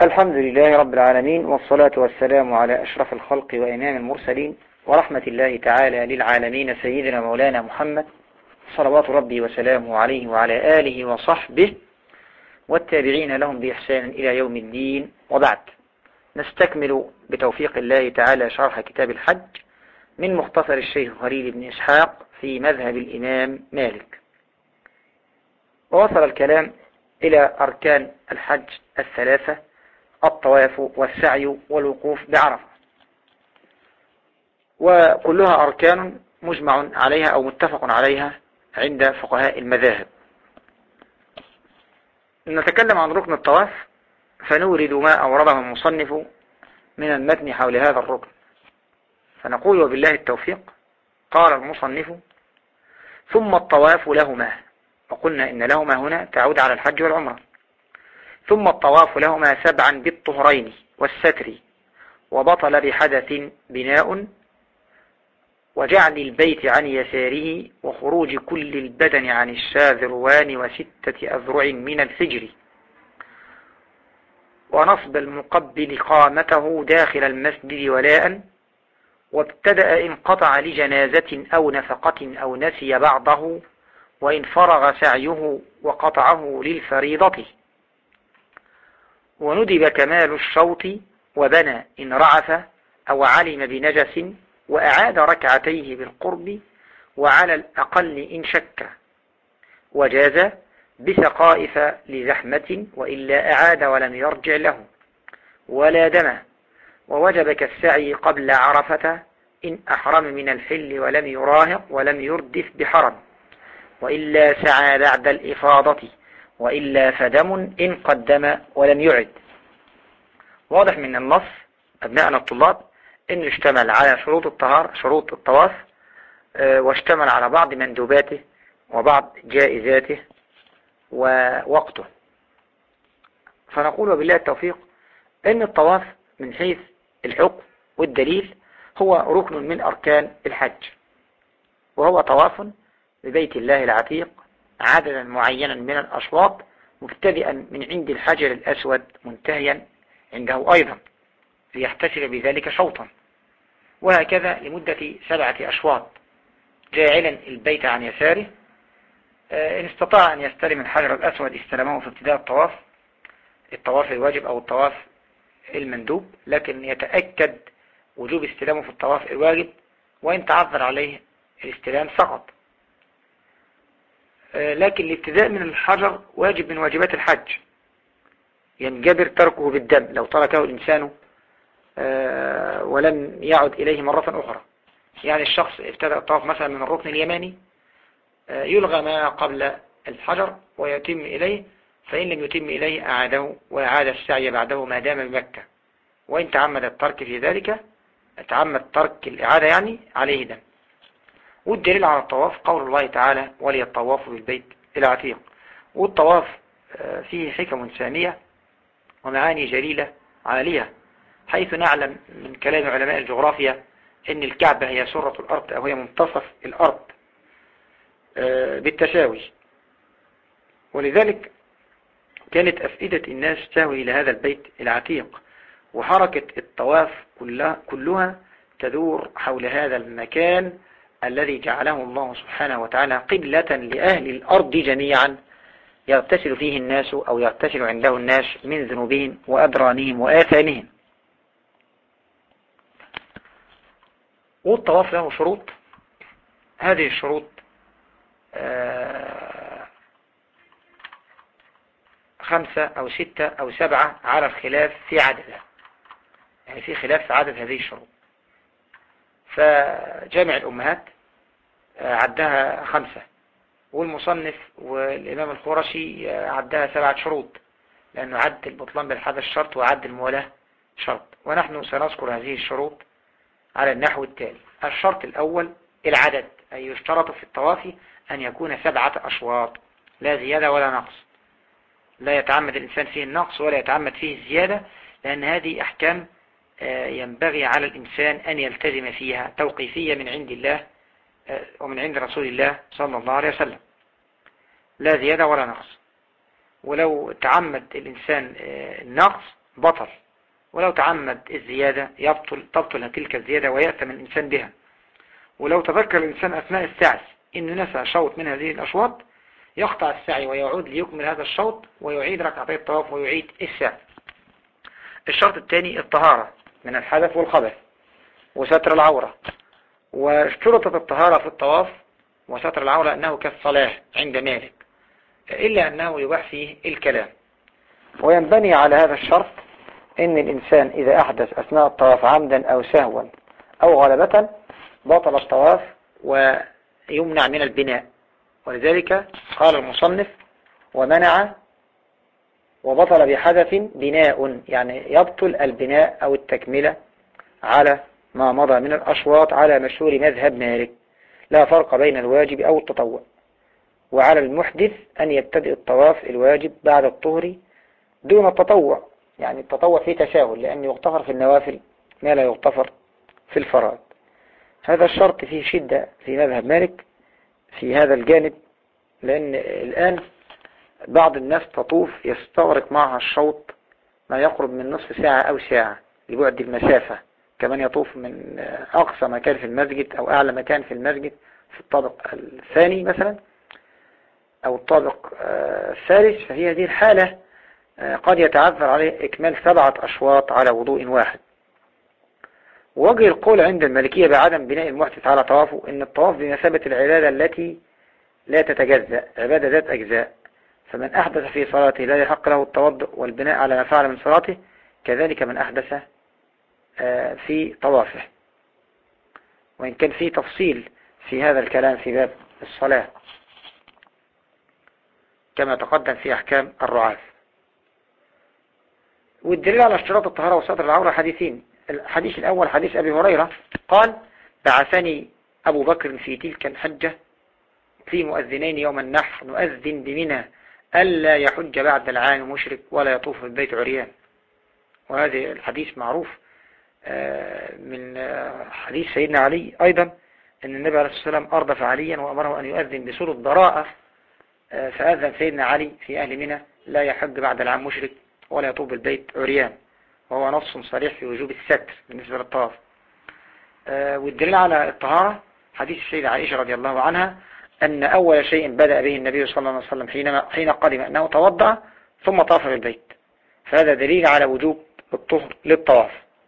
الحمد لله رب العالمين، والصلاة والسلام على أشرف الخلق وإمام المرسلين ورحمة الله تعالى للعالمين سيدنا مولانا محمد صلوات ربي وسلامه عليه وعلى آله وصحبه والتابعين لهم بإحسان إلى يوم الدين. وبعد، نستكمل بتوفيق الله تعالى شرح كتاب الحج من مختصر الشيخ خليل بن إسحاق في مذهب الإمام مالك. ووصل الكلام إلى أركان الحج الثلاثة: الطواف والسعي والوقوف بعرفة، وكلها أركان مجمع عليها أو متفق عليها عند فقهاء المذاهب. نتكلم عن ركن الطواف، فنورد ما أورده المصنف من المتن حول هذا الركن، فنقول وبالله التوفيق. قال المصنف: ثم الطواف لهما، وقلنا إن لهما هنا تعود على الحج والعمرة. ثم الطواف لهما 7 بالطهرين والستر، وبطل بحدث بناء، وجعل البيت عن يساره، وخروج كل البدن عن الشاذروان، و6 أذرع من الفجر، ونصب المقبل قامته داخل المسجد ولاء، وابتدأ إن قطع لجنازة أو نفقة أو نسي بعضه، وإن فرغ سعيه وقطعه للفريضة، وندب كمال الشوط، وبنى إن رعف أو علم بنجس، وأعاد ركعتيه بالقرب، وعلى الأقل إن شك، وجاز بسقائف لزحمة، وإلا أعاد ولم يرجع له، ولا دم، ووجب كالسعي قبل عرفة إن أحرم من الحل ولم يراهق ولم يردف بحرم، وإلا سعى بعد الإفاضة، وإلا فدم إن قدم ولم يعد. واضح من النص أبناءنا الطلاب إنه اشتمل على شروط الطهارة، شروط الطواف، واشتمل على بعض مندوباته وبعض جائزاته ووقته. فنقول وبالله التوفيق إن الطواف من حيث الحكم والدليل هو ركن من أركان الحج، وهو طواف ببيت الله العتيق عددا معينا من الأشواط، مبتدئا من عند الحجر الأسود منتهيا عنده أيضا، ليحتسب بذلك شوطا، وهكذا لمدة 7 أشواط، جاعلا البيت عن يساره. إن استطاع أن يستلم الحجر الأسود استلمه في ابتداء الطواف الواجب أو الطواف المندوب، لكن يتأكد وجوب استلامه في الطواف الواجب، وإن تعذر عليه الاستلام سقط. لكن الابتداء من الحجر واجب من واجبات الحج، ينجبر تركه بالدم لو تركه الإنسان ولم يعد إليه مرة أخرى. يعني الشخص ابتدأ الطواف مثلا من الركن اليماني، يلغى ما قبل الحجر ويتم إليه، فإن لم يتم إليه أعاده وأعاد السعي بعده ما دام بمكة، وإن تعمد الترك في ذلك، تعمد ترك الإعادة يعني عليه دم. والدليل على الطواف قول الله تعالى: وليطوافوا بالبيت العتيق. والطواف فيه حكم سامية ومعاني جليلة عالية، حيث نعلم من كلام علماء الجغرافيا أن الكعبة هي سرة الأرض أو هي منتصف الأرض بالتساوي، ولذلك كانت أفئدة الناس تهوي إلى هذا البيت العتيق، وحركة الطواف كلها تدور حول هذا المكان الذي جعله الله سبحانه وتعالى قبلة لأهل الأرض جميعا، يغتسل فيه الناس أو يغتسل عنده الناس من ذنوبهم وأدرانهم وآثامهم. والطواف له شروط، هذه الشروط 5 أو 6 أو 7 على الخلاف في عددها، يعني في خلاف في عدد هذه الشروط. فجامع الأمهات عدها 5، والمصنف والإمام الخرشي عدها 7 شروط، لأنه عد البطلان بالحدث شرط وعد المولاة شرط، ونحن سنذكر هذه الشروط على النحو التالي. الشرط الأول العدد، أي يشترط في الطواف أن يكون 7 أشواط، لا زيادة ولا نقص، لا يتعمد الإنسان فيه النقص ولا يتعمد فيه الزيادة، لأن هذه أحكام ينبغي على الإنسان أن يلتزم فيها، توقيفية من عند الله ومن عند رسول الله صلى الله عليه وسلم، لا زيادة ولا نقص. ولو تعمد الإنسان النقص بطل، ولو تعمد الزيادة تبطل تلك الزيادة ويأثم الإنسان بها. ولو تذكر الإنسان أثناء السعي إنه نسى شوط من هذه الأشواط يقطع السعي ويعود ليكمل هذا الشوط ويعيد ركعتي الطواف ويعيد السعي. الشرط الثاني الطهارة من الحدث والخبث وستر العورة. واشترطت الطهارة في الطواف وستر العورة أنه كالصلاة عند مالك، إلا أنه يباح فيه الكلام. وينبني على هذا الشرط إن الإنسان إذا أحدث أثناء الطواف عمدا أو سهوا أو غلبة بطل الطواف ويمنع من البناء. ولذلك قال المصنف ومنع وبطل بحدث بناء، يعني يبطل البناء أو التكملة على ما مضى من الأشواط على مشهور مذهب مالك، لا فرق بين الواجب أو التطوع. وعلى المحدث أن يبتدئ الطواف الواجب بعد الطهر دون التطوع، يعني التطوع فيه تساهل لأن يغتفر في النوافل ما لا يغتفر في الفرائض. هذا الشرط فيه شدة في مذهب مالك في هذا الجانب، لأن الآن بعض الناس تطوف يستغرق معها الشوط ما يقرب من نصف ساعة أو ساعة لبعد المسافة. كمان يطوف من أقصى مكان في المسجد أو أعلى مكان في المسجد في الطابق الثاني مثلا أو الطابق الثالث، فهي هذه الحالة قد يتعذر عليه إكمال 7 أشواط على وضوء واحد. ووجه القول عند المالكية بعدم بناء المحدث على طوافه إن الطواف بمثابة العبادة التي لا تتجزأ، عبادة ذات أجزاء، فمن أحدث في صلاته لا يحق له التوضؤ والبناء على ما فعل من صلاته، كذلك من أحدث في طوافه. وإن كان في تفصيل في هذا الكلام في باب الصلاة كما تقدم في أحكام الرعاة. والدليل على اشتراط الطهارة وستر العورة حديثين. الحديث الأول حديث أبي هريرة قال بعثني أبو بكر في تلك الحجة في مؤذنين يوم النحر نؤذن بمنى ألا يحج بعد العام مشرك ولا يطوف البيت عريان. وهذا الحديث معروف من حديث سيدنا علي أيضا أن النبي عليه الصلاة والسلام أردف عليا وأمره أن يؤذن بسورة براءة، فأذن سيدنا علي في أهل منى لا يحج بعد العام مشرك ولا يطوف بالبيت عريان، وهو نص صريح في وجوب الستر بالنسبة للطواف. والدليل على الطهارة حديث السيدة عائشة رضي الله عنها أن أول شيء بدأ به النبي صلى الله عليه وسلم حين قدم أنه توضأ ثم طاف بالبيت، فهذا دليل على وجوب الطهر للطواف.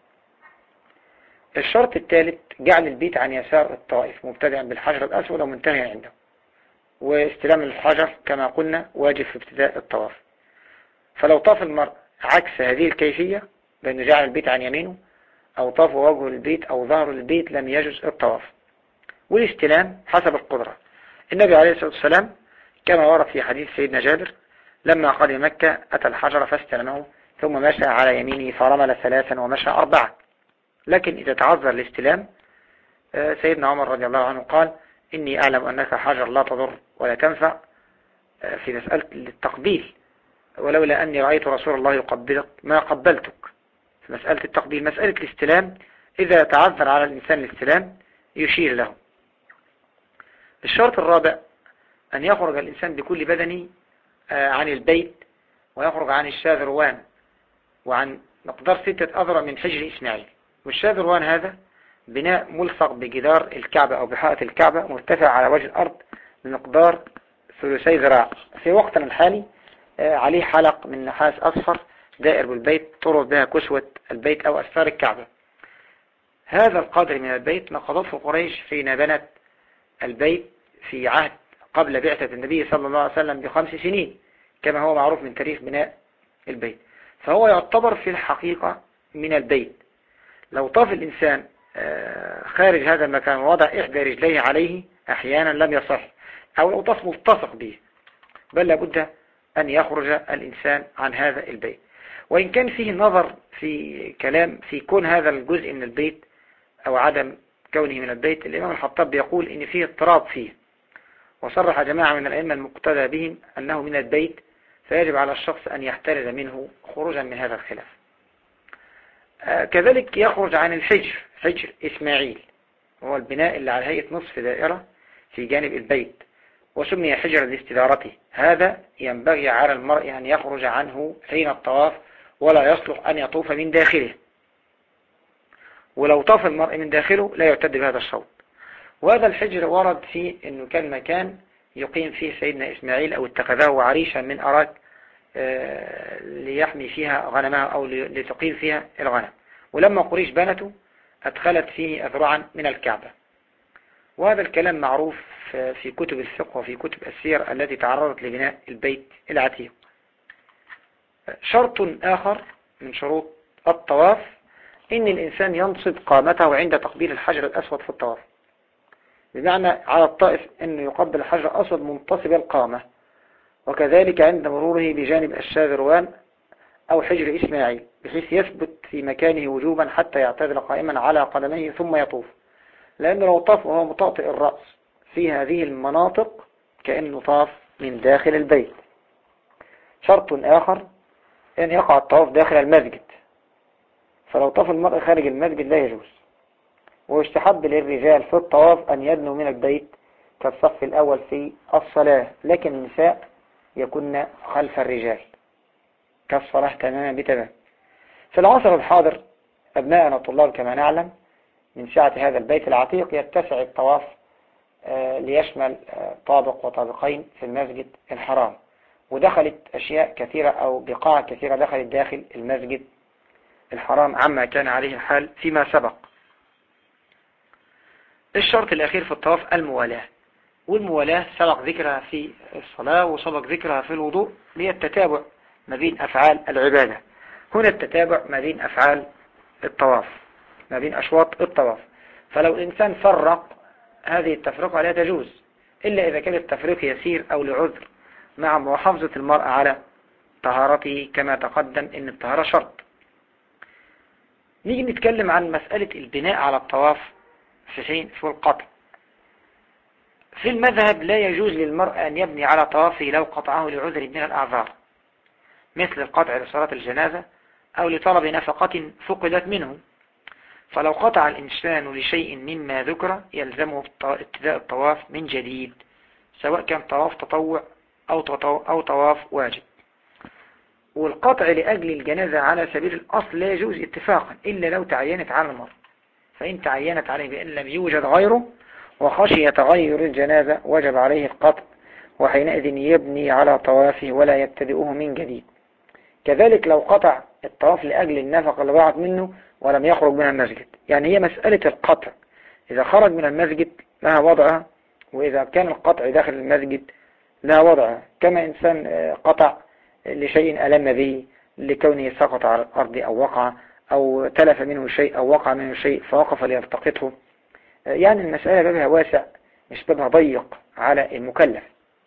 الشرط الثالث جعل البيت عن يسار الطائف مبتدئا بالحجر الأسود ومنتهيا عنده، واستلام الحجر كما قلنا واجب في ابتداء الطواف. فلو طاف المرء عكس هذه الكيفية بأنه جعل البيت عن يمينه أو طاف وجه البيت أو ظهر البيت لم يجوز الطواف. والاستلام حسب القدرة. النبي عليه الصلاة والسلام كما ورد في حديث سيدنا جابر لما قدم مكة أتى الحجر فاستلمه ثم مشى على يمينه فرمل 3 ومشى 4. لكن إذا تعذر الاستلام سيدنا عمر رضي الله عنه قال إني أعلم أنك حجر لا تضر ولا تنفع في مسألة التقبيل، ولولا أني رأيت رسول الله يقبلك ما قبلتك. في مسألة التقبيل مسألة الاستلام إذا تعذر على الإنسان الاستلام يشير له. الشرط الرابع أن يخرج الإنسان بكل بدنه عن البيت ويخرج عن الشاذروان وعن مقدار 6 أذرع من حجر إسماعيل. والشاذروان هذا بناء ملصق بجدار الكعبة أو بحائط الكعبة مرتفع على وجه الأرض بمقدار 3 ذراع. في وقتنا الحالي عليه حلق من نحاس أصفر دائر بالبيت تربط بها كسوة البيت أو أستار الكعبة. هذا القدر من البيت نقضته قريش حين بنت البيت في عهد قبل بعثة النبي صلى الله عليه وسلم ب5 سنين كما هو معروف من تاريخ بناء البيت، فهو يعتبر في الحقيقة من البيت. لو طاف الإنسان خارج هذا المكان ووضع إحدى رجليه عليه أحيانا لم يصح، أو لو طاف ملتصق به، بل لابد أن يخرج الإنسان عن هذا البيت. وإن كان فيه نظر في كلام في كون هذا الجزء من البيت أو عدم كونه من البيت، الإمام الحطاب يقول إن فيه اضطراب فيه، وصرح جماعة من الأئمة المقتدى بهم أنه من البيت، فيجب على الشخص أن يحترز منه خروجا من هذا الخلاف. كذلك يخرج عن الحجر، حجر إسماعيل وهو البناء اللي على هيئة نصف دائرة في جانب البيت وسمي حجر لاستدارته. هذا ينبغي على المرء أن يخرج عنه حين الطواف ولا يصلح أن يطوف من داخله، ولو طاف المرء من داخله لا يعتد بهذا الشوط. وهذا الحجر ورد فيه أنه كان مكان يقيم فيه سيدنا إسماعيل، أو اتخذه عريشا من أراك ليحمي فيها غنمها أو لتقيم فيها الغنم. ولما قريش بنته أدخلت فيه أذرعا من الكعبة. وهذا الكلام معروف في كتب الفقه وفي كتب السير التي تعرضت لبناء البيت العتيق. شرط آخر من شروط الطواف إن الإنسان ينصب قامته عند تقبيل الحجر الأسود في الطواف، بمعنى على الطائف أنه يقبل الحجر الأسود منتصب القامة، وكذلك عند مروره بجانب الشاذروان أو حجر إسماعيل، بحيث يثبت في مكانه وجوبا حتى يعتدل قائما على قدميه ثم يطوف. لأنه لو طاف وهو مطأطئ الرأس في هذه المناطق كأنه طاف من داخل البيت. شرط آخر أن يقع الطواف داخل المسجد، فلو طاف المرء خارج المسجد لا يجوز. ويستحب للرجال في الطواف أن يدنوا من البيت كالصف الأول في الصلاة، لكن النساء يكن خلف الرجال كالصلاة تماما بتمام. في العصر الحاضر أبناءنا الطلاب كما نعلم من سعة هذا البيت العتيق يتسع الطواف ليشمل طابق وطابقين في المسجد الحرام، ودخلت أشياء كثيرة أو بقاع كثيرة دخلت داخل المسجد الحرام عما كان عليه الحال فيما سبق. الشرط الأخير في الطواف الموالاة، والموالاة سبق ذكرها في الصلاة وسبق ذكرها في الوضوء، هي التتابع ما بين أفعال العبادة. هنا التتابع ما بين أفعال الطواف، ما بين أشواط الطواف. فلو الإنسان فرق هذه التفرقة لا تجوز إلا إذا كان التفريق يسير أو لعذر، مع محافظة المرء على طهارته كما تقدم إن الطهارة شرط. نيجي نتكلم عن مسألة البناء على الطواف في القطع. في المذهب لا يجوز للمرء أن يبني على طوافه لو قطعه لعذر من الأعذار، مثل القطع لصلاة الجنازة أو لطلب نفقة فقدت منه. فلو قطع الإنسان لشيء مما ذكر يلزمه ابتداء الطواف من جديد، سواء كان طواف تطوع أو طواف واجب. والقطع لأجل الجنازة على سبيل الأصل لا يجوز اتفاقا إلا لو تعينت على المرء، فإن تعينت عليه بأن لم يوجد غيره وخشي تغير الجنازة وجب عليه القطع، وحينئذ يبني على طوافه ولا يبتدئه من جديد. كذلك لو قطع الطواف لأجل النفقة اللي ضاعت منه ولم يخرج من المسجد، يعني هي مسألة القطع إذا خرج من المسجد لها وضعها، وإذا كان القطع داخل المسجد لها وضعها. كما إنسان قطع لشيء ألم به لكونه سقط على الأرض أو وقع أو تلف منه شيء أو وقع منه شيء فوقف ليلتقطه، يعني المسألة بابها واسع مش بابها ضيق على المكلف.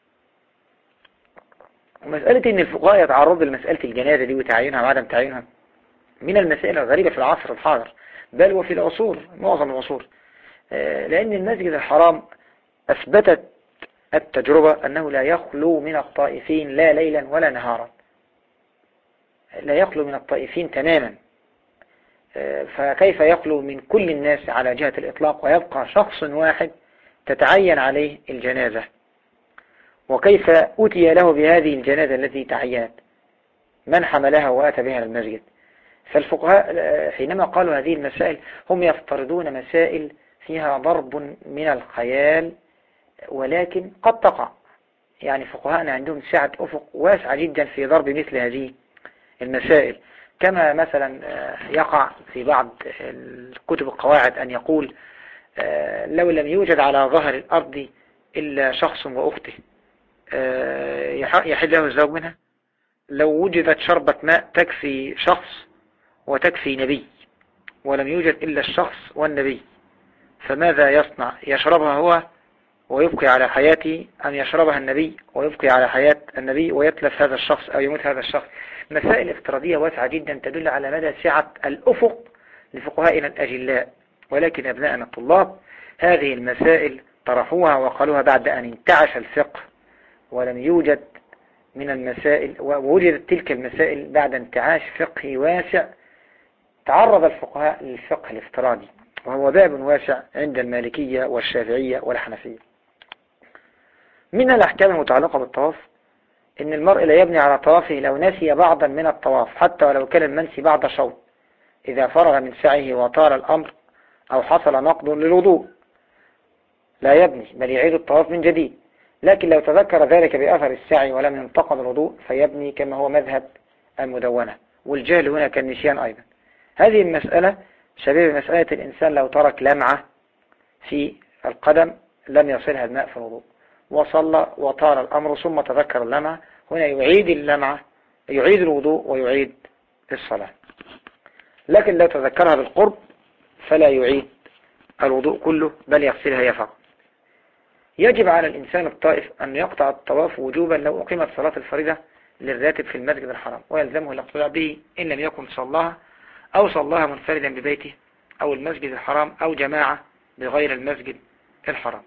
ومسألة إن الفقهاء يتعرضوا لمسألة الجنازة دي وتعيينها وعدم تعيينها من المسائل الغريبة في العصر الحاضر، بل وفي العصور معظم العصور، لأن المسجد الحرام أثبتت التجربة أنه لا يخلو من الطائفين لا ليلا ولا نهارا، لا يخلو من الطائفين تماما. فكيف يخلو من كل الناس على جهة الإطلاق ويبقى شخص واحد تتعين عليه الجنازة؟ وكيف أتي له بهذه الجنازة التي تعينت؟ من حملها وأتى بها المسجد؟ فالفقهاء حينما قالوا هذه المسائل هم يفترضون مسائل فيها ضرب من الخيال، ولكن قد تقع. يعني فقهاءنا عندهم سعة أفق واسعة جدا في ضرب مثل هذه المسائل. كما مثلا يقع في بعض الكتب القواعد أن يقول لو لم يوجد على ظهر الأرض إلا شخص وأخته يحل له الزواج منها. لو وجدت شربة ماء تكفي شخص وتكفي نبي ولم يوجد إلا الشخص والنبي، فماذا يصنع؟ يشربها هو ويبقي على حياته، أم يشربها النبي ويبقي على حياة النبي ويتلف هذا الشخص أو يموت هذا الشخص؟ مسائل افتراضية واسعة جدا تدل على مدى سعة الأفق لفقهائنا الأجلاء. ولكن أبناءنا الطلاب هذه المسائل طرحوها وقالوها بعد أن انتعش الفقه ولم يوجد من المسائل، ووجدت تلك المسائل بعد انتعاش فقهي واسع. تعرض الفقهاء للفقه الافتراضي، وهو باب واسع عند المالكية والشافعية والحنفية. من الأحكام المتعلقة بالطواف إن المرء لا يبني على طوافه لو نسي بعضا من الطواف حتى ولو كان المنسي بعد شوط، إذا فرغ من سعيه وطال الأمر أو حصل نقض للوضوء لا يبني بل يعيد الطواف من جديد. لكن لو تذكر ذلك بأثر السعي ولم ينتقض الوضوء فيبني كما هو مذهب المدونة، والجهل هنا كالنسيان أيضا. هذه المسألة شبيه مسألة الإنسان لو ترك لمعة في القدم لم يصلها الماء في الوضوء وصلى وطال الأمر ثم تذكر اللمعة، هنا يعيد اللمعة، يعيد الوضوء ويعيد الصلاة. لكن لو تذكرها بالقرب فلا يعيد الوضوء كله بل يغسلها هي فقط. يجب على الإنسان الطائف أن يقطع الطواف وجوبا لو أقيمت صلاة الفريضة للراتب في المسجد الحرام، ويلزمه الاقتداء به إن لم يكن صلاها أو صلاها منفردا ببيته أو المسجد الحرام أو جماعة بغير المسجد الحرام.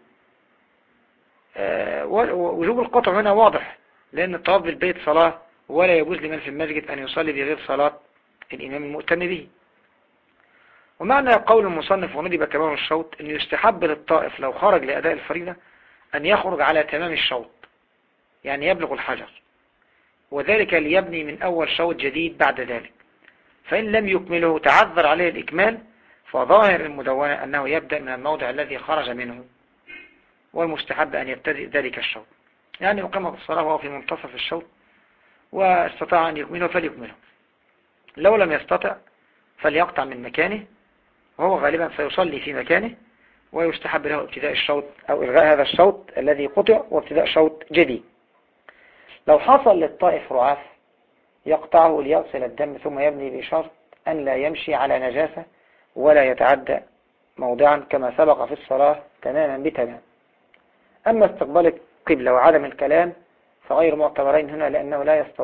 وجوب القطع هنا واضح، لأن الطواف بالبيت صلاة، ولا يجوز لمن في المسجد أن يصلي بغير صلاة الإمام المؤتم به. ومعنى قول المصنف وندب تمام الشوط أن يستحب للطائف لو خرج لأداء الفريضة أن يخرج على تمام الشوط، يعني يبلغ الحجر، وذلك ليبني من أول شوط جديد بعد ذلك. فإن لم يكمله تعذر عليه الإكمال، فظاهر المدونة أنه يبدأ من الموضع الذي خرج منه، والمستحب أن يبتدئ ذلك الشوط، يعني يقيم الصلاة وهو في منتصف الشوط واستطاع أن يكمله فليكمله، لو لم يستطع فليقطع من مكانه، وهو غالبا سيصلي في مكانه، ويستحب له ابتداء الشوط أو إلغاء هذا الشوط الذي قطع وابتداء شوط جديد. لو حصل للطائف رعاف يقطعه ليغسل الدم ثم يبني بشرط أن لا يمشي على نجاسة ولا يتعدى موضعا كما سبق في الصلاة تماما بتمام. أما استقبال القبلة وعدم الكلام فغير معتبرين هنا، لأنه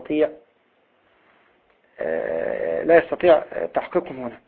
لا يستطيع تحقيقهم هنا.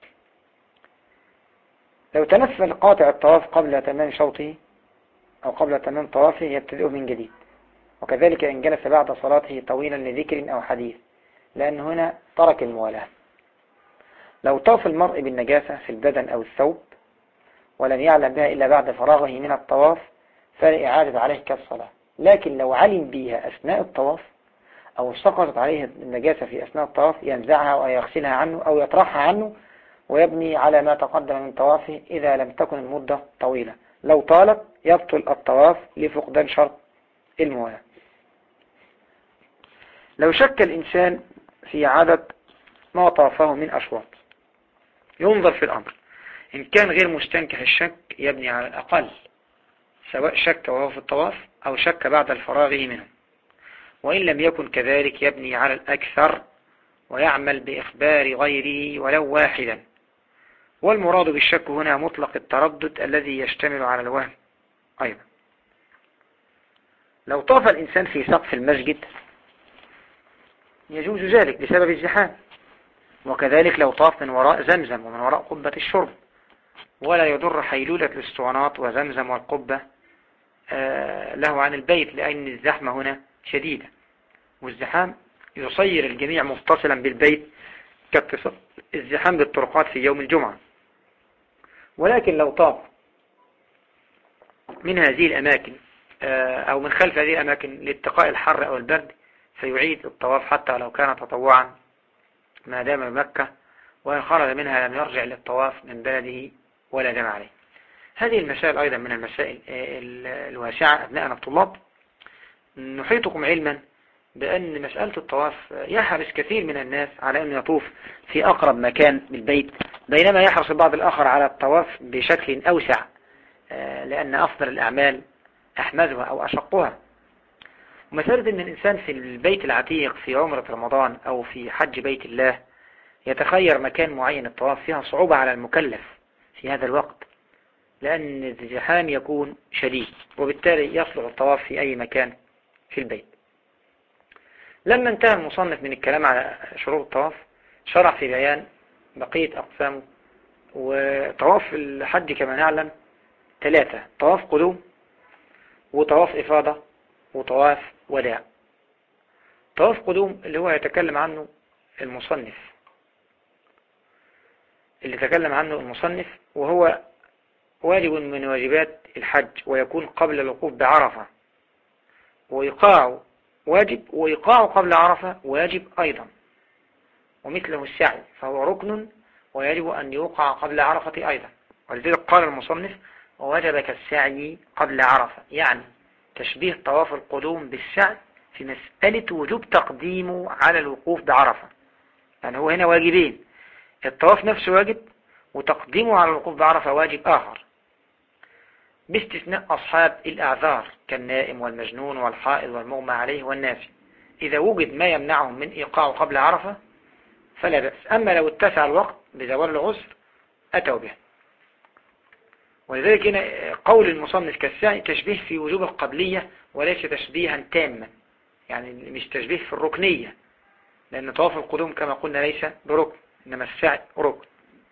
لو تنفل قاطع الطواف قبل تمام شوطه أو قبل تمام طوافه يبتدئه من جديد، وكذلك إن جلس بعد صلاته طويلا لذكر أو حديث، لأن هنا ترك الموالاة. لو طاف المرء بالنجاسة في البدن أو الثوب ولم يعلم بها إلا بعد فراغه من الطواف فلا إعادة عليه كالصلاة، لكن لو علم بها أثناء الطواف أو سقطت عليه النجاسة في أثناء الطواف ينزعها أو يغسلها عنه أو يطرحها عنه ويبني على ما تقدم من طوافه إذا لم تكن المدة طويلة. لو طالت يبطل الطواف لفقدان شرط الموالاة. لو شك الإنسان في عدد ما طافه من أشواط ينظر في الأمر، إن كان غير مستنكح الشك يبني على الأقل، سواء شك وهو في الطواف أو شك بعد الفراغ منه، وإن لم يكن كذلك يبني على الأكثر ويعمل بإخبار غيره ولو واحدا. والمراد بالشك هنا مطلق التردد الذي يشتمل على الوهم أيضا. لو طاف الإنسان في سقف المسجد يجوز ذلك بسبب الزحام، وكذلك لو طاف من وراء زمزم ومن وراء قبة الشرب، ولا يضر حيلولة الاسطوانات وزمزم والقبة له عن البيت، لأن الزحمة هنا شديدة، والزحام يصير الجميع متصلا بالبيت كاتصال الزحام بالطرقات في يوم الجمعة. ولكن لو طاف من هذه الأماكن أو من خلف هذه الأماكن لاتقاء الحر أو البرد فيعيد الطواف حتى لو كان تطوعا ما دام بمكة، وإن خرج منها لم يرجع للطواف من بلده ولا دم عليه. هذه المسائل أيضا من المسائل الواسعة. أبناءنا الطلاب، نحيطكم علما بأن مسألة الطواف يحرص كثير من الناس على أن يطوف في أقرب مكان بالبيت، بينما يحرص البعض الآخر على الطواف بشكل أوسع، لأن أفضل الأعمال أحمدها أو أشقها. ومسألة أن الإنسان في البيت العتيق في عمرة رمضان أو في حج بيت الله يتخير مكان معين الطواف فيها صعوبة على المكلف في هذا الوقت، لأن الزحام يكون شديد، وبالتالي يصلح الطواف في أي مكان في البيت. لما انتهى المصنف من الكلام على شروط الطواف شرع في بيان بقية أقسامه. وطواف الحج كما نعلم 3: طواف قدوم، وطواف إفاضة، وطواف وداع. طواف قدوم اللي هو يتكلم عنه المصنف، وهو واجب من واجبات الحج، ويكون قبل الوقوف بعرفة، ويقاع واجب، وإيقاعه قبل عرفة واجب أيضا، ومثله السعي فهو ركن ويجب أن يوقع قبل عرفة أيضا. ولذلك قال المصنف ووجب كالسعي قبل عرفة، يعني تشبيه طواف القدوم بالسعي في مسألة وجوب تقديمه على الوقوف بعرفة. يعني هو هنا واجبين، الطواف نفسه واجب، وتقديمه على الوقوف بعرفة واجب آخر، باستثناء أصحاب الأعذار كالنائم والمجنون والحائض والمغمى عليه والناسي. إذا وجد ما يمنعهم من إيقاعه قبل عرفة فلا بأس، أما لو اتسع الوقت بزوال العسر أتوا به. ولذلك هنا قول المصنف كالسعي تشبيه في وجوب القبلية وليس تشبيها تاما، يعني مش تشبيه في الركنية، لأن طواف القدوم كما قلنا ليس بركن، إنما السعي ركن.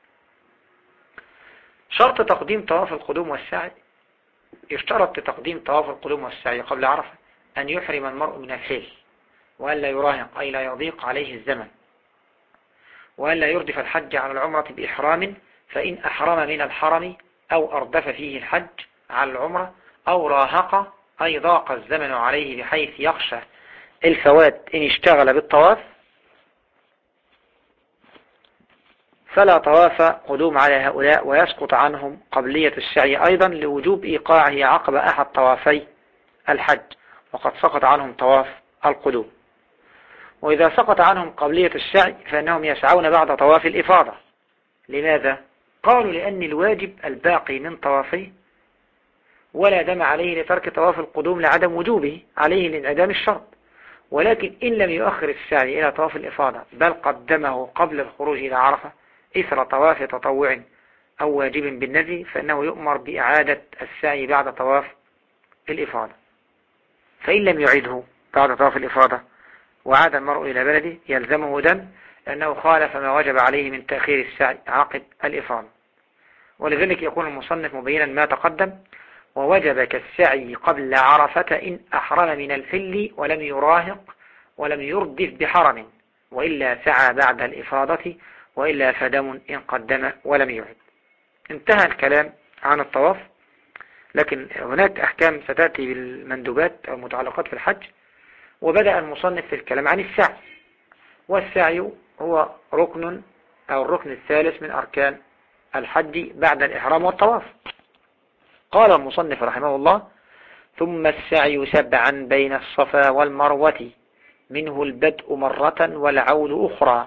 شرط تقديم طواف القدوم والسعي، يشترط لتقديم طواف القدوم والسعي قبل عرفة أن يحرم المرء من الحل، وأن لا يراهق أي لا يضيق عليه الزمن، وأن لا يردف الحج على العمرة بإحرام، فإن أحرم من الحرم أو أردف فيه الحج على العمرة أو راهق أي ضاق الزمن عليه بحيث يخشى الفوات إن اشتغل بالطواف، فلا طواف قدوم على هؤلاء، ويسقط عنهم قبلية السعي أيضا لوجوب إيقاعه عقب أحد طوافي الحج، وقد سقط عنهم طواف القدوم. وإذا سقط عنهم قبلية السعي فإنهم يسعون بعد طواف الإفاضة. لماذا؟ قالوا لأن الواجب الباقي من طوافه ولا دم عليه لترك طواف القدوم لعدم وجوبه عليه لانعدام الشرط، ولكن إن لم يؤخر السعي إلى طواف الإفاضة بل قدمه قبل الخروج إلى عرفة إثر طواف تطوع أو واجب بالنذر، فإنه يؤمر بإعادة السعي بعد طواف الإفاضة. فإن لم يعيده بعد طواف الإفاضة وعاد المرء إلى بلده يلزمه دم، لأنه خالف ما وجب عليه من تأخير السعي عقب الإفاضة. ولذلك يكون المصنف مبينا ما تقدم ووجب كالسعي قبل عرفة إن أحرم من الحل ولم يراهق ولم يردف بحرم، وإلا سعى بعد الإفاضة، وإلا فدم إن قدم ولم يعد. انتهى الكلام عن الطواف، لكن هناك أحكام ستأتي بالمندوبات أو المتعلقات في الحج. وبدأ المصنف في الكلام عن السعي، والسعي هو ركن أو الركن الثالث من أركان الحج بعد الإحرام والطواف. قال المصنف رحمه الله: ثم السعي 7 بين الصفا والمروة، منه البدء مرة والعود أخرى،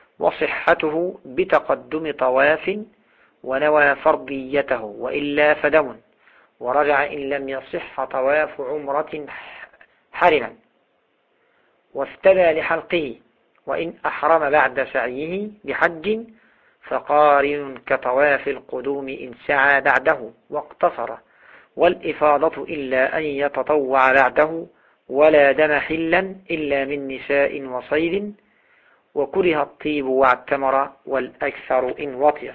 وصحته بتقدم طواف ونوى فرضيته، وإلا فدم، ورجع إن لم يصح طواف عمرة حرما، وافتدى لحلقه، وإن أحرم بعد سعيه بحج فقارن كطواف القدوم إن سعى بعده واقتصر، والإفاضة إلا أن يتطوع بعده، ولا دم حلا إلا من نساء وصيد، وكره الطيب واعتمر، والأكثر إن وطئ.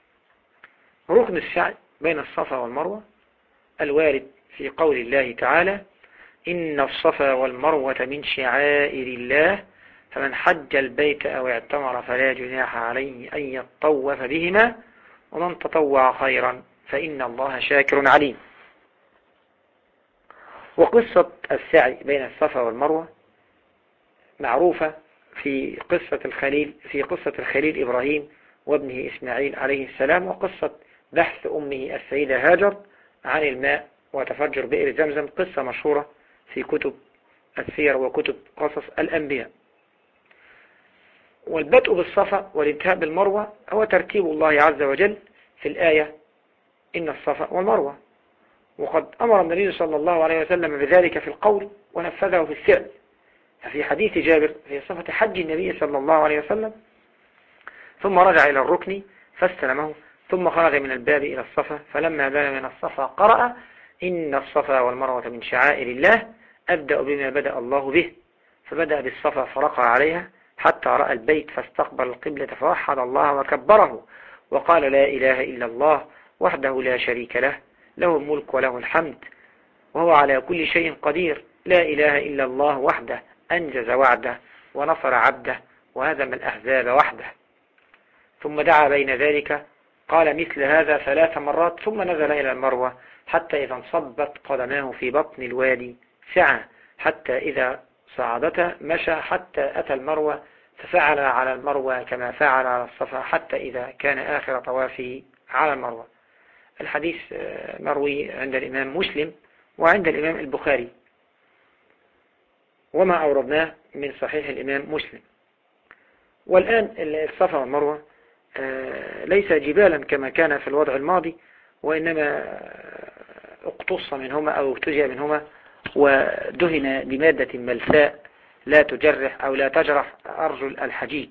ركن السعي بين الصفا والمروة الوارد في قول الله تعالى: إن الصفا والمروة من شعائر الله، فمن حج البيت أو اعتمر فلا جناح عليه أن يطوف بهما، ومن تطوع خيرا فإن الله شاكر عليم. وقصة السعي بين الصفا والمروة معروفة في قصة الخليل إبراهيم وابنه إسماعيل عليه السلام، وقصة بحث أمه السيدة هاجر عن الماء وتفجر بئر زمزم، قصة مشهورة في كتب السير وكتب قصص الأنبياء. والبدء بالصفا والانتهاء بالمروة هو ترتيب الله عز وجل في الآية: إن الصفا والمروة، وقد أمر النبي صلى الله عليه وسلم بذلك في القول ونفذه في الفعل. ففي حديث جابر في صفة حج النبي صلى الله عليه وسلم: ثم رجع إلى الركن فاستلمه، ثم خرج من الباب إلى الصفا، فلما بلغ من الصفا قرأ: إن الصفا والمروة من شعائر الله، أبدأ بما بدأ الله به، فبدأ بالصفا فرقى عليها حتى رأى البيت فاستقبل القبلة فوحد الله وكبره وقال: لا إله إلا الله وحده لا شريك له، له الملك وله الحمد وهو على كل شيء قدير، لا إله إلا الله وحده أنجز وعده ونصر عبده وهزم الأحزاب وحده. ثم دعا بين ذلك قال مثل هذا 3 مرات، ثم نزل إلى المروة حتى إذا انصبت قدماه في بطن الوادي سعى، حتى إذا صعدته مشى حتى أتى المروة ففعل على المروة كما فعل على الصفا حتى إذا كان آخر طوافه على المروة. الحديث مروي عند الإمام مسلم وعند الإمام البخاري، وما أوردناه من صحيح الإمام مسلم. والآن الصفا والمروة ليس جبالا كما كان في الوضع الماضي، وإنما اقتص منهما أو ارتجى منهما ودهن بمادة ملساء لا تجرح أو لا تجرح أرجل الحجيج.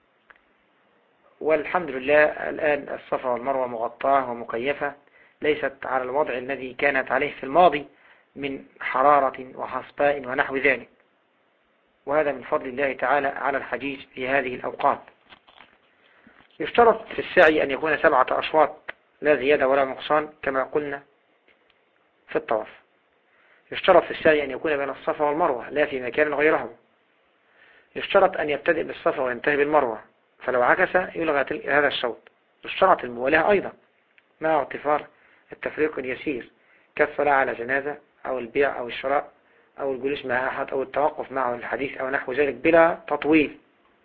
والحمد لله الآن الصفا والمروة مغطاة ومكيفة، ليست على الوضع الذي كانت عليه في الماضي من حرارة وحصباء ونحو ذلك، وهذا من فضل الله تعالى على الحجيج في هذه الأوقات. يشترط في السعي أن يكون 7 أشواط لا زيادة ولا نقصان كما قلنا في الطواف. يشترط في السعي أن يكون بين الصفا والمروة لا في مكان غيره. يشترط أن يبتدئ بالصفا وينتهي بالمروة، فلو عكس يلغى هذا الشوط. يشترط الموالاة أيضا مع ارتفاع التفريق اليسير كالصلاة على جنازة أو البيع أو الشراء أو الجلوس مع أحد أو التوقف معه الحديث أو نحو ذلك بلا تطويل.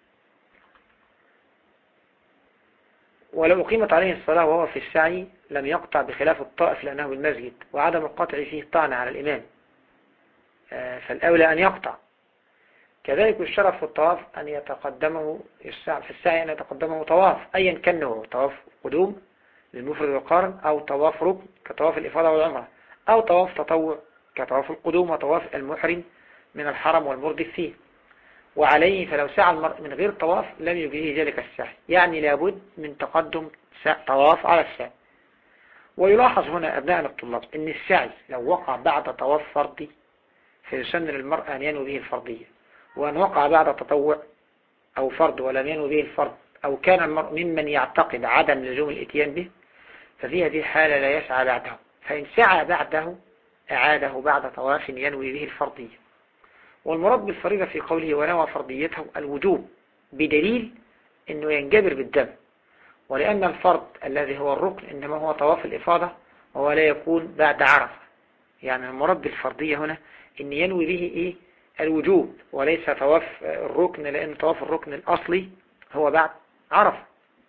ولو أقيمت عليه الصلاة وهو في السعي لم يقطع بخلاف الطائف لأنه بالمسجد، وعدم القطع فيه طعن على الإمام، فالأولى أن يقطع. كذلك يشترط في الطواف أن يتقدمه في السعي أن يتقدمه طواف أيا كان هو، طواف قدوم للمفرد والقارن، أو طواف ركن كطواف الإفاضة والعمرة، أو طواف تطوع كطواف القدوم وطواف المحرم من الحرم والمردف فيه. وعليه فلو سعى المرء من غير طواف لم يجيه ذلك السعي، يعني لابد من تقدم طواف على السعي. ويلاحظ هنا أبناء الطلاب أن السعي لو وقع بعد طواف فردي فيسن للمرء أن ينوي به الفردية، وأن وقع بعد تطوع أو فرض ولم ينوي به الفرض، أو كان المرء ممن يعتقد عدم لزوم الاتيان به، ففي هذه الحالة لا يسعى بعده، فإن سعى بعده أعاده بعد طواف ينوي به الفرضية. والمراد بالفريضة في قوله ونوى فرضيته الوجوب، بدليل أنه ينجبر بالدم، ولأن الفرض الذي هو الركن إنما هو طواف الإفاضة وهو لا يكون بعد عرفة. يعني المراد بالفرضية هنا أن ينوي به إيه؟ الوجوب وليس طواف الركن، لأن طواف الركن الأصلي هو بعد عرفة.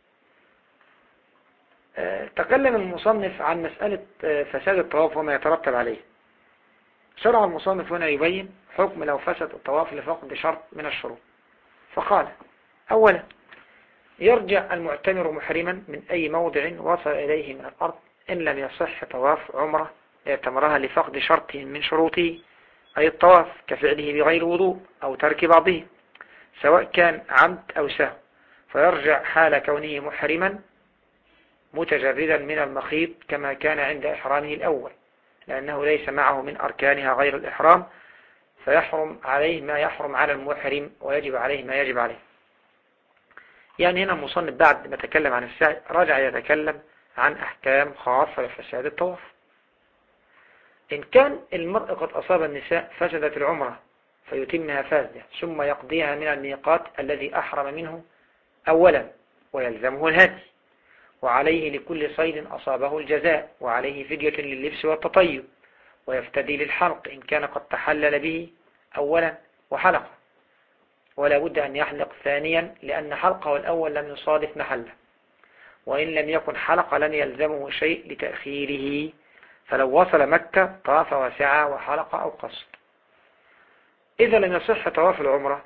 تكلم المصنف عن مسألة فساد الطواف وما يترتب عليه. شرع المصنف هنا يبين حكم لو فسد الطواف لفقد شرط من الشروط، فقال: أولا يرجع المعتمر محرما من أي موضع وصل إليه من الأرض إن لم يصح طواف عمره اعتمرها لفقد شرط من شروطه، أي الطواف، كفعله بغير وضوء أو ترك بعضه سواء كان عمد أو سهو، فيرجع حال كونه محرما متجردا من المخيط كما كان عند إحرامه الأول، لأنه ليس معه من أركانها غير الإحرام، فيحرم عليه ما يحرم على المحرم ويجب عليه ما يجب عليه. يعني هنا المصنف بعد ما تكلم عن السعي رجع يتكلم عن أحكام خاصة لفساد الطواف. إن كان المرء قد أصاب النساء فسدت العمرة فيتمها فاسدة ثم يقضيها من الميقات الذي أحرم منه أولا ويلزمه الهدي، وعليه لكل صيد أصابه الجزاء، وعليه فدية لللبس والتطيب، ويفتدي للحلق إن كان قد تحلل به أولا وحلق، ولا بد أن يحلق ثانيا لأن حلقه الأول لم يصادف محله، وإن لم يكن حلق لم يلزمه شيء لتأخيره، فلو وصل مكة طاف وسعى وحلق أو قصد. إذا لم يصح طواف العمرة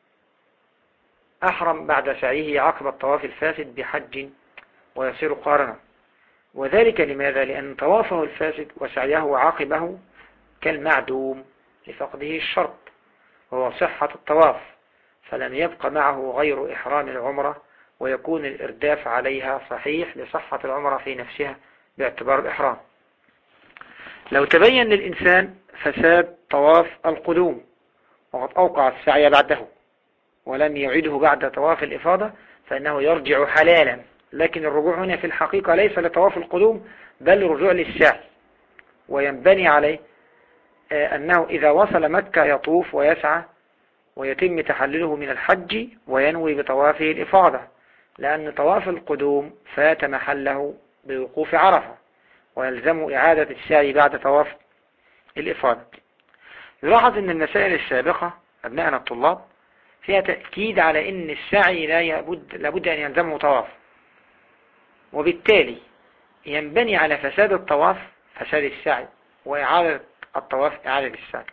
أحرم بعد سعيه عقب الطواف الفاسد بحج ويصير قارنا، وذلك لماذا؟ لأن طوافه الفاسد وسعيه عقبه كالمعدوم لفقده الشرط وهو صحة الطواف، فلم يبق معه غير إحرام العمرة، ويكون الإرداف عليها صحيح لصحة العمرة في نفسها باعتبار الإحرام. لو تبين للإنسان فساد طواف القدوم وقد أوقع السعي بعده ولم يعيده بعد طواف الإفاضة فإنه يرجع حلالا، لكن الرجوع هنا في الحقيقة ليس لطواف القدوم بل رجوع للسعي، وينبني عليه أنه إذا وصل مكة يطوف ويسعى ويتم تحلله من الحج وينوي بطوافه الإفاضة، لأن طواف القدوم فات محله بوقوف عرفة ويلزم إعادة السعي بعد طواف الإفاضة. يلاحظ أن المسائل السابقة أبنائنا الطلاب فيها تأكيد على أن السعي لابد أن يلزمه طواف، وبالتالي ينبني على فساد الطواف فساد السعي، وإعادة الطواف إعادة السعي.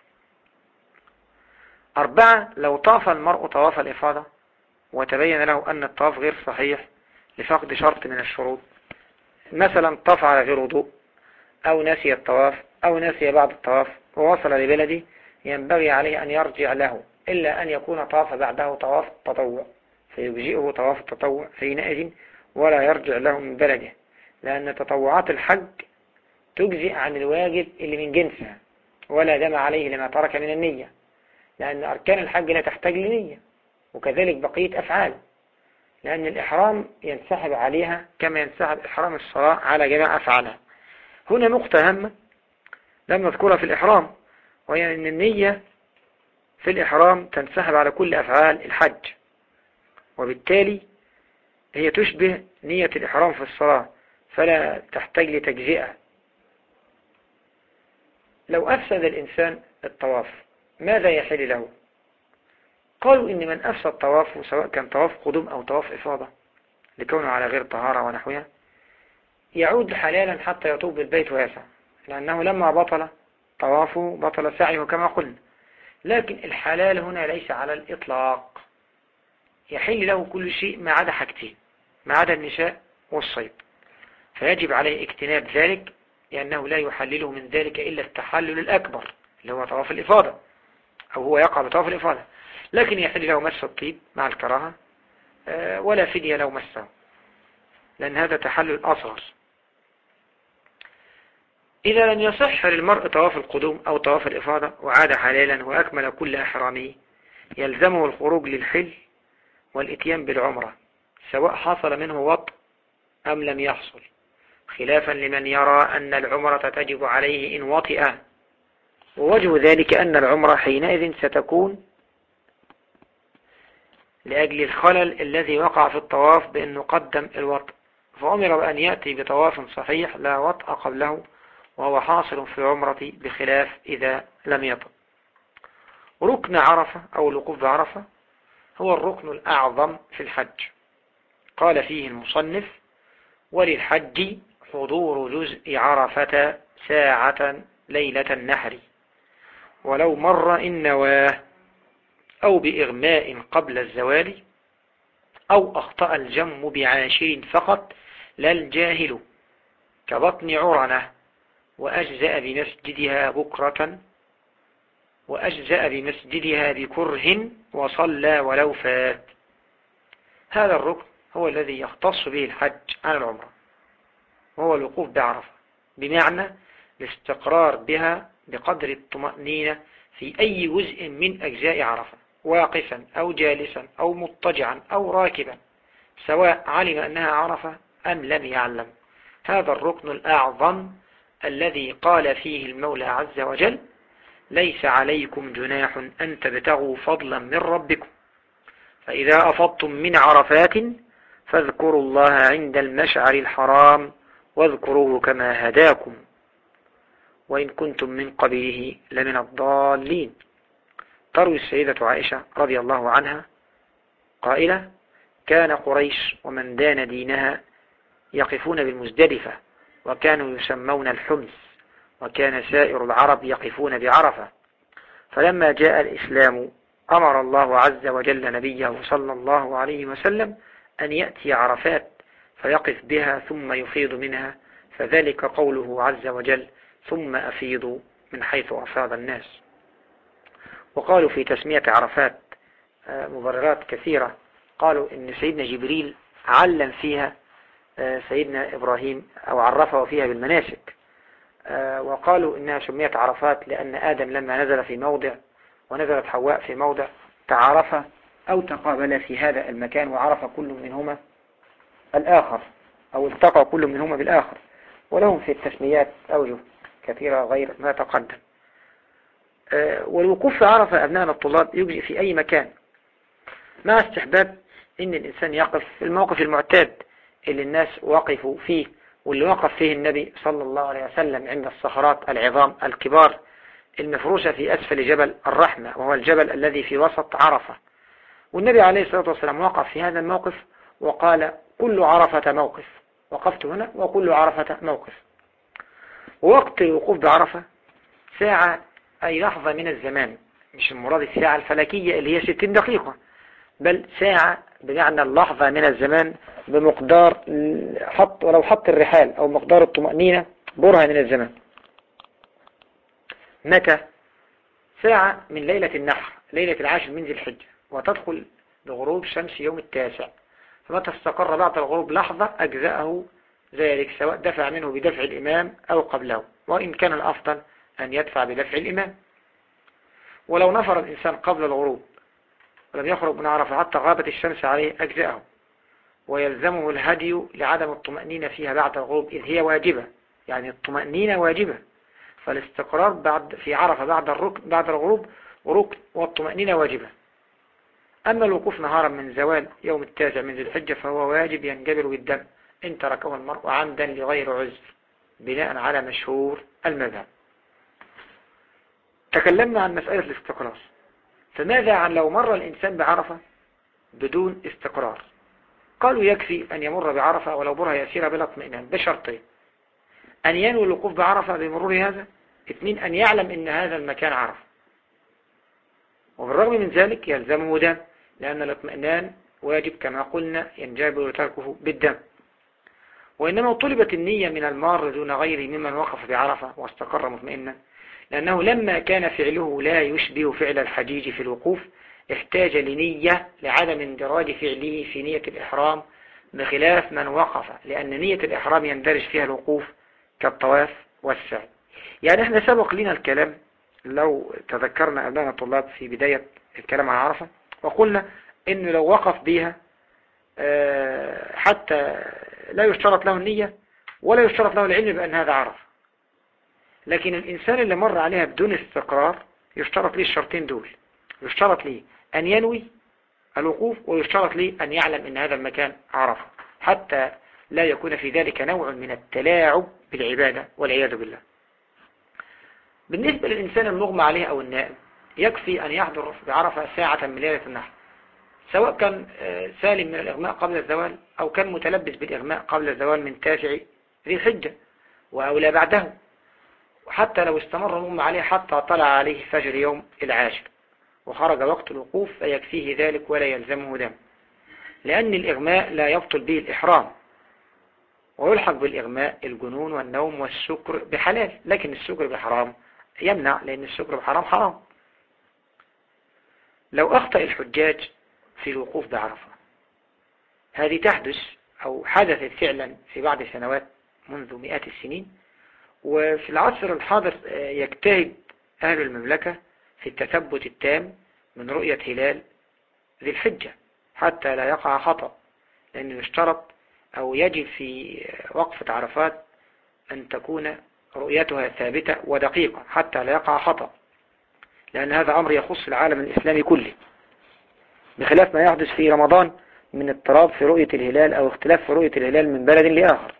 4. لو طاف المرء طواف الإفاضة وتبين له أن الطواف غير صحيح لفقد شرط من الشروط، مثلا طاف على غير وضوء، أو نسي الطواف، أو نسي بعض الطواف ووصل لبلده، ينبغي عليه أن يرجع له، إلا أن يكون طاف بعده طواف التطوع فيجزئه طواف التطوع حينئذ، ولا يرجع له من بلده، لأن تطوعات الحج تجزئ عن الواجب اللي من جنسها، ولا دم عليه لما ترك من النية، لأن أركان الحج لا تحتاج لنية، وكذلك بقية أفعال، لأن الإحرام ينسحب عليها كما ينسحب إحرام الصلاة على جميع أفعالها. هنا نقطة هامة لم نذكرها في الإحرام، وهي أن النية في الإحرام تنسحب على كل أفعال الحج، وبالتالي هي تشبه نية الإحرام في الصلاة، فلا تحتاج لتجزئة. لو أفسد الإنسان الطواف ماذا يحل له؟ قالوا إن من أفسد طوافه سواء كان طواف قدوم أو طواف إفاضة لكونه على غير طهارة ونحوها، يعود حلالا حتى يطوف بالبيت ويسعى، لأنه لما بطل طوافه بطل سعيه كما قلنا. لكن الحلال هنا ليس على الإطلاق، يحل له كل شيء ما عدا حاجتين، ما عدا النساء والصيد، فيجب عليه اجتناب ذلك، لأنه لا يحلله من ذلك إلا التحلل الأكبر اللي هو طواف الإفاضة، أو هو يقع بطواف الإفاضة. لكن يحل له مس الطيب مع الكراهة، ولا فدية لو مسه، لأن هذا تحلل أصغر. إذا لم يصح للمرء طواف القدوم أو طواف الإفاضة وعاد حلالا وأكمل كل أحرامه، يلزمه الخروج للحل والإتيان بالعمرة، سواء حصل منه وطء أم لم يحصل، خلافا لمن يرى أن العمرة تجب عليه إن وطئ، ووجه ذلك أن العمرة حينئذ ستكون لأجل الخلل الذي وقع في الطواف بأنه قدم الوطء، فأمر بأن يأتي بطواف صحيح لا وطء قبله، وهو حاصل في العمرة، بخلاف إذا لم يطئ. ركن عرفة أو الوقوف بعرفة هو الركن الأعظم في الحج. قال فيه المصنف: وللحج حضور جزء عرفة ساعة ليلة النحر، ولو مر إن نواه، أو بإغماء قبل الزوال، أو أخطأ الجم بعاشر فقط لا الجاهل، كبطن عرنة، وأجزأ بمسجدها بكره وصلى ولو فات. هذا الركن هو الذي يختص به الحج عن العمرة، وهو الوقوف بعرفة، بمعنى الاستقرار بها بقدر الطمأنينة في أي جزء من أجزاء عرفة، واقفا أو جالسا أو مضطجعا أو راكبا، سواء علم أنها عرفة أم لم يعلم. هذا الركن الأعظم الذي قال فيه المولى عز وجل: ليس عليكم جناح أن تبتغوا فضلا من ربكم، فإذا أفضتم من عرفات فاذكروا الله عند المشعر الحرام واذكروه كما هداكم وإن كنتم من قبله لمن الضالين. تروي السيدة عائشة رضي الله عنها قائلة: كان قريش ومن دان دينها يقفون بالمزدلفة، وكانوا يسمون الحمص، وكان سائر العرب يقفون بعرفة، فلما جاء الإسلام أمر الله عز وجل نبيه صلى الله عليه وسلم أن يأتي عرفات فيقف بها ثم يفيض منها، فذلك قوله عز وجل: ثم أفيضوا من حيث أفاض الناس. وقالوا في تسمية عرفات مبررات كثيرة، قالوا إن سيدنا جبريل علم فيها سيدنا إبراهيم أو عرفه فيها بالمناسك، وقالوا إنها سميت عرفات لأن آدم لما نزل في موضع ونزلت حواء في موضع تعارف أو تقابل في هذا المكان، وعرف كل منهما الآخر، أو التقى كل منهما بالآخر، ولهم في التسميات أوجه كثيرة غير ما تقدم. والوقوف في عرفة أبنائنا الطلاب يجزئ في أي مكان، مع استحباب إن الإنسان يقف في الموقف المعتاد اللي الناس وقفوا فيه، واللي وقف فيه النبي صلى الله عليه وسلم عند الصخرات العظام الكبار المفروشة في أسفل جبل الرحمة، وهو الجبل الذي في وسط عرفة. والنبي عليه الصلاة والسلام وقف في هذا الموقف وقال: كل عرفة موقف، وقفت هنا وكل عرفة موقف. ووقت الوقوف بعرفة ساعة، أي لحظة من الزمان، مش المراد الساعة الفلكية اللي هي 60 دقيقة، بل ساعة بمعنى اللحظة من الزمان بمقدار ولو حط الرحال أو مقدار الطمأنينة برهة من الزمان. متى؟ ساعة من ليلة النحر، ليلة العاشر من ذي الحجة، وتدخل بغروب شمس يوم التاسع. فمتى استقر بعد الغروب لحظة أجزأه ذلك، سواء دفع منه بدفع الإمام أو قبله، وإن كان الأفضل أن يدفع بدفع الإمام. ولو نفر الإنسان قبل الغروب ولم يخرج من عرفة حتى غابت الشمس عليه أجزأه، ويلزمه الهدي لعدم الطمأنينة فيها بعد الغروب، إذ هي واجبة، يعني الطمأنينة واجبة، فالاستقرار في عرفة بعد الغروب ركن، والطمأنينة واجبة. أما الوقوف نهارا من زوال يوم التاسع من ذي الحجة فهو واجب ينجبر بالدم إن تركه المرء عمدا لغير عذر، بناء على مشهور المذهب. تكلمنا عن مسألة الاستقرار، فماذا عن لو مر الإنسان بعرفة بدون استقرار؟ قالوا يكفي أن يمر بعرفة ولو برهة يسيرة بلا اطمئنان بشرطين: أن ينوي الوقوف بعرفة بمرور هذا، 2 أن يعلم أن هذا المكان عرفة. وبالرغم من ذلك يلزمه دم، لأن الاطمئنان واجب كما قلنا ينجبر تركه بالدم. وإنما طلبت النية من المار دون غيره ممن وقف بعرفة واستقر مطمئنا، لأنه لما كان فعله لا يشبه فعل الحجيج في الوقوف احتاج لنية لعدم اندراج فعله في نية الإحرام، بخلاف من وقف، لأن نية الإحرام يندرج فيها الوقوف كالطواف والسعي. يعني احنا سبق لنا الكلام، لو تذكرنا أبناء الطلاب في بداية الكلام عن عرفة، وقلنا إنه لو وقف بها حتى لا يشترط له النية ولا يشترط له العلم بأن هذا عرفة. لكن الإنسان اللي مر عليها بدون استقرار يشترط ليه الشرطين دول: يشترط ليه أن ينوي الوقوف، ويشترط ليه أن يعلم أن هذا المكان عرفة، حتى لا يكون في ذلك نوع من التلاعب بالعبادة والعياذ بالله. بالنسبة للإنسان المغمى عليه أو النائم، يكفي أن يحضر بعرفة ساعة من ليلة النحر، سواء كان سالم من الإغماء قبل الزوال أو كان متلبس بالإغماء قبل الزوال من تاسع ذي الحجة أو لا بعده، وحتى لو استمر المغمى عليه حتى طلع عليه فجر يوم العاشر وخرج وقت الوقوف فيكفيه ذلك ولا يلزمه دم، لأن الإغماء لا يبطل به الإحرام، ويلحق بالإغماء الجنون والنوم والسكر بحلال، لكن السكر بحرام يمنع، لأن السكر بحرام حرام. لو أخطأ الحجاج في الوقوف بعرفة، هذه تحدث أو حدثت فعلا في بعض سنوات منذ مئات السنين، وفي العصر الحاضر يجتهد أهل المملكة في التثبت التام من رؤية هلال ذي الحجة حتى لا يقع خطأ، لأنه يشترط أو يجب في وقفة عرفات أن تكون رؤيتها ثابتة ودقيقة حتى لا يقع خطأ، لأن هذا أمر يخص العالم الإسلامي كله، بخلاف ما يحدث في رمضان من اضطراب في رؤية الهلال أو اختلاف في رؤية الهلال من بلد لآخر.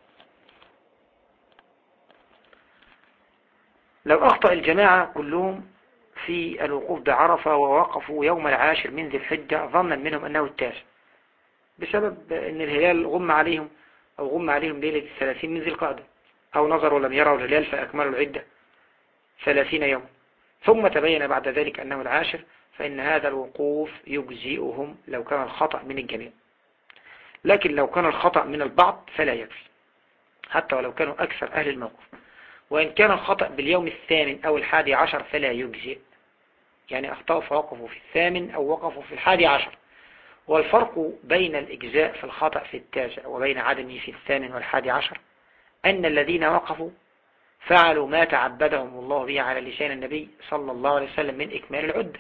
لو أخطأ الجماعة كلهم في الوقوف بعرفة ووقفوا يوم العاشر من ذي الحجة ظنا منهم أنه التاسع، بسبب أن الهلال غم عليهم أو غم عليهم ليلة 30 من ذي القعدة، أو نظروا ولم يروا الهلال فأكملوا العدة 30 يوم، ثم تبين بعد ذلك أنه العاشر، فإن هذا الوقوف يجزئهم لو كان الخطأ من الجميع. لكن لو كان الخطأ من البعض فلا يكفي، حتى ولو كانوا أكثر أهل الموقف. وإن كان الخطأ باليوم الثامن أو 11 فلا يجزئ، يعني أخطأوا فوقفوا في الثامن أو وقفوا في 11. والفرق بين الإجزاء في الخطأ في التاسع وبين عدمه في الثامن وال11 أن الذين وقفوا فعلوا ما تعبدهم الله به على لسان النبي صلى الله عليه وسلم من إكمال العدة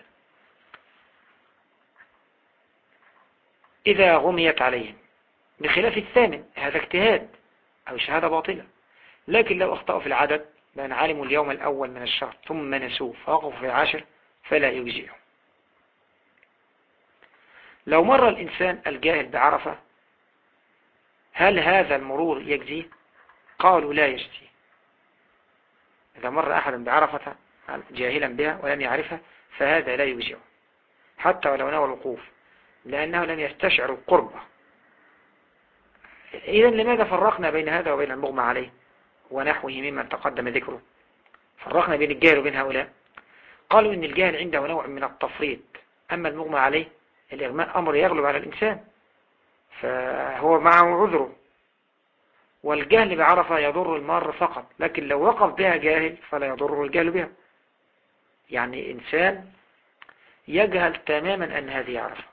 إذا غميت عليهم، بخلاف الثامن هذا اجتهاد أو شهادة باطلة. لكن لو أخطأوا في العدد بأن علموا اليوم الأول من الشهر ثم نسوه فوقفوا في 10 فلا يجزئهم. لو مر الإنسان الجاهل بعرفة هل هذا المرور يجزيه؟ قالوا لا يجزيه. إذا مر أحد بعرفة جاهلا بها ولم يعرفها فهذا لا يجزئه حتى ولو نوى الوقوف، لأنه لم يستشعر القربة. إذا لماذا فرقنا بين هذا وبين المغمى عليه ونحوه ممن تقدم ذكره؟ فرقنا بين الجاهل وبين هؤلاء. قالوا إن الجاهل عنده نوع من التفريط، أما المغمى عليه الإغماء أمر يغلب على الإنسان فهو معه عذره، والجهل بعرفة يضر المار فقط، لكن لو وقف بها جاهل فلا يضره الجهل بها. يعني إنسان يجهل تماما أن هذه عرفة،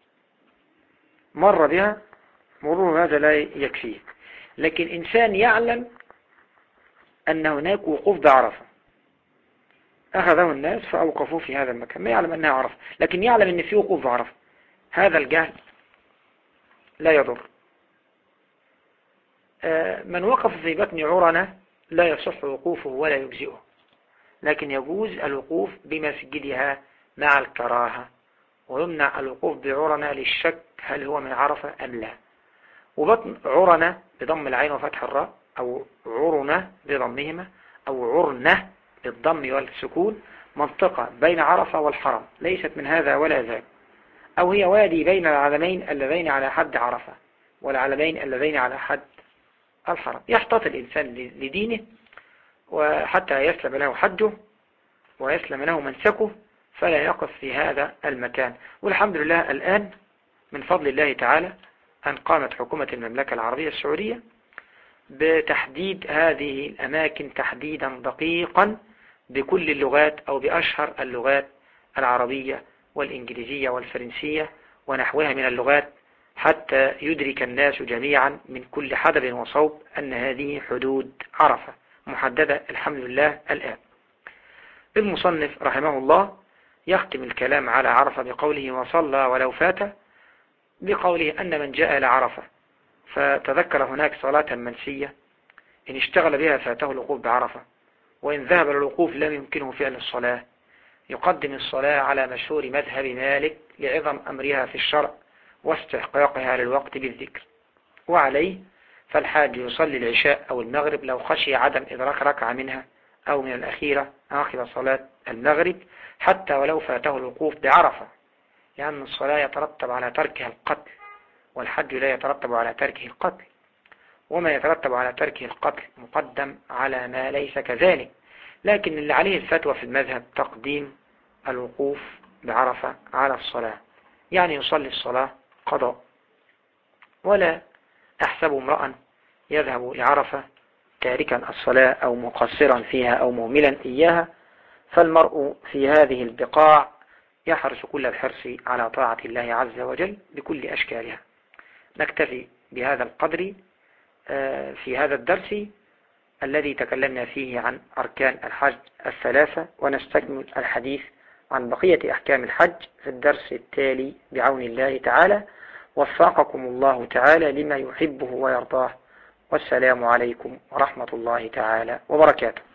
مر بها، مرور هذا لا يكفيه. لكن إنسان يعلم أن هناك وقوف بعرفة، أخذه الناس فأوقفوا في هذا المكان، ما يعلم أنها عرفة لكن يعلم أن في وقوف بعرفة، هذا الجهل لا يضر. من وقف في بطن عرنة لا يصح وقوفه ولا يجزئه، لكن يجوز الوقوف بمسجدها مع الكراهة، ويمنع الوقوف بعرنة للشك هل هو من عرفة أم لا. وبطن عرنة بضم العين وفتح الراء، أو عرنة بضمهما، أو عرنة بالضم والسكون، منطقة بين عرفة والحرم، ليست من هذا ولا ذاك، أو هي وادي بين العلمين اللذين على حد عرفة والعلمين اللذين على حد الحرم. يحتاط الإنسان لدينه وحتى يسلم له حجه ويسلم له منسكه، فلا يقف في هذا المكان. والحمد لله الآن من فضل الله تعالى أن قامت حكومة المملكة العربية السعودية بتحديد هذه الأماكن تحديدا دقيقا بكل اللغات أو بأشهر اللغات العربية والإنجليزية والفرنسية ونحوها من اللغات، حتى يدرك الناس جميعا من كل حدب وصوب أن هذه حدود عرفة محددة الحمد لله الآن. المصنف رحمه الله يختم الكلام على عرفة بقوله وصلى ولو فات، بقوله أن من جاء إلى عرفة فتذكر هناك صلاة منسية إن اشتغل بها فاته الوقوف بعرفة، وإن ذهب للوقوف لم يمكنه فعل الصلاة يقدم الصلاة على مشهور مذهب مالك لعظم أمرها في الشرع واستحقاقها للوقت بالذكر. وعليه فالحاج يصلي العشاء أو المغرب لو خشي عدم إدراك ركعة منها أو من الأخيرة آخر صلاة المغرب حتى ولو فاته الوقوف بعرفة، لأن الصلاة يترتب على تركها القتل، والحج لا يترتب على تركه القتل، وما يترتب على تركه القتل مقدم على ما ليس كذلك. لكن اللي عليه الفتوى في المذهب تقديم الوقوف بعرفة على الصلاة، يعني يصلي الصلاة قضاء. ولا أحسب امرأ يذهب لعرفة تاركا الصلاة أو مقصرا فيها أو مهملا إياها، فالمرء في هذه البقاع يحرص كل الحرص على طاعة الله عز وجل بكل أشكالها. نكتفي بهذا القدر في هذا الدرس الذي تكلمنا فيه عن أركان الحج الثلاثة، ونستكمل الحديث عن بقية أحكام الحج في الدرس التالي بعون الله تعالى. وفقكم الله تعالى لما يحبه ويرضاه، والسلام عليكم ورحمة الله تعالى وبركاته.